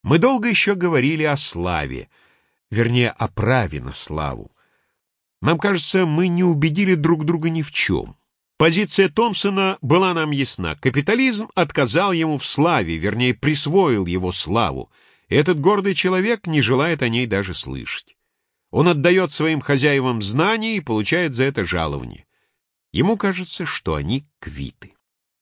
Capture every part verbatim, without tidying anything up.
Мы долго еще говорили о славе, вернее, о праве на славу. Нам кажется, мы не убедили друг друга ни в чем. Позиция Томпсона была нам ясна. Капитализм отказал ему в славе, вернее, присвоил его славу. И этот гордый человек не желает о ней даже слышать. Он отдает своим хозяевам знания и получает за это жалование. Ему кажется, что они квиты.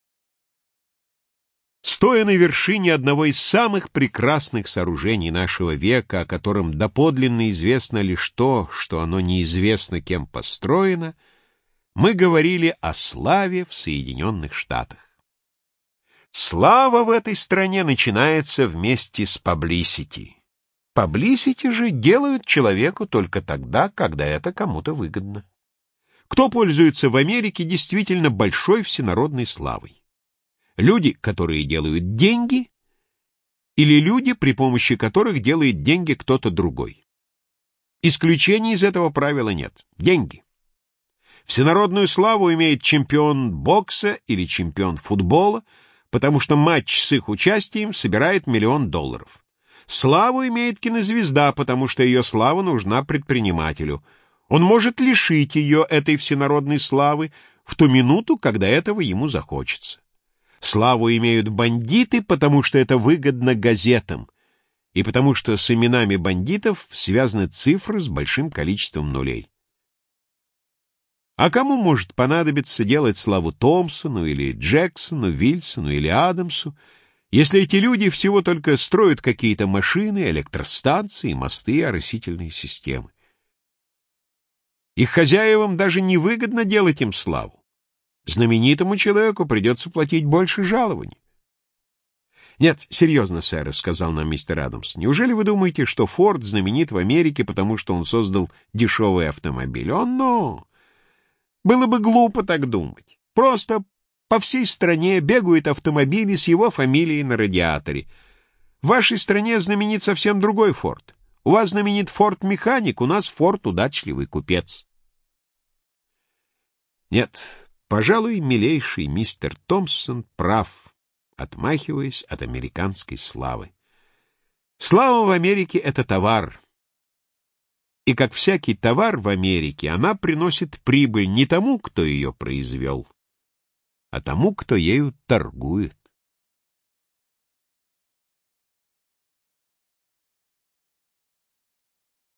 Стоя на вершине одного из самых прекрасных сооружений нашего века, о котором доподлинно известно лишь то, что оно неизвестно кем построено, мы говорили о славе в Соединенных Штатах. Слава в этой стране начинается вместе с паблисити. Паблисити же делают человеку только тогда, когда это кому-то выгодно. Кто пользуется в Америке действительно большой всенародной славой? Люди, которые делают деньги, или люди, при помощи которых делает деньги кто-то другой? Исключений из этого правила нет. Деньги. Всенародную славу имеет чемпион бокса или чемпион футбола, потому что матч с их участием собирает миллион долларов. Славу имеет кинозвезда, потому что ее слава нужна предпринимателю. Он может лишить ее этой всенародной славы в ту минуту, когда этого ему захочется. Славу имеют бандиты, потому что это выгодно газетам, и потому что с именами бандитов связаны цифры с большим количеством нулей. А кому может понадобиться делать славу Томпсону или Джексону, Вильсону или Адамсу, если эти люди всего только строят какие-то машины, электростанции, мосты и оросительные системы? Их хозяевам даже не выгодно делать им славу. Знаменитому человеку придется платить больше жалований. «Нет, серьезно, сэр», — сказал нам мистер Адамс, — «неужели вы думаете, что Форд знаменит в Америке, потому что он создал дешевый автомобиль? О, но! Было бы глупо так думать. Просто по всей стране бегают автомобили с его фамилией на радиаторе. В вашей стране знаменит совсем другой Форд. У вас знаменит Форд-механик, у нас Форд удачливый купец». Нет, пожалуй, милейший мистер Томпсон прав, отмахиваясь от американской славы. Слава в Америке — это товар. И как всякий товар в Америке, она приносит прибыль не тому, кто ее произвел, а тому, кто ею торгует.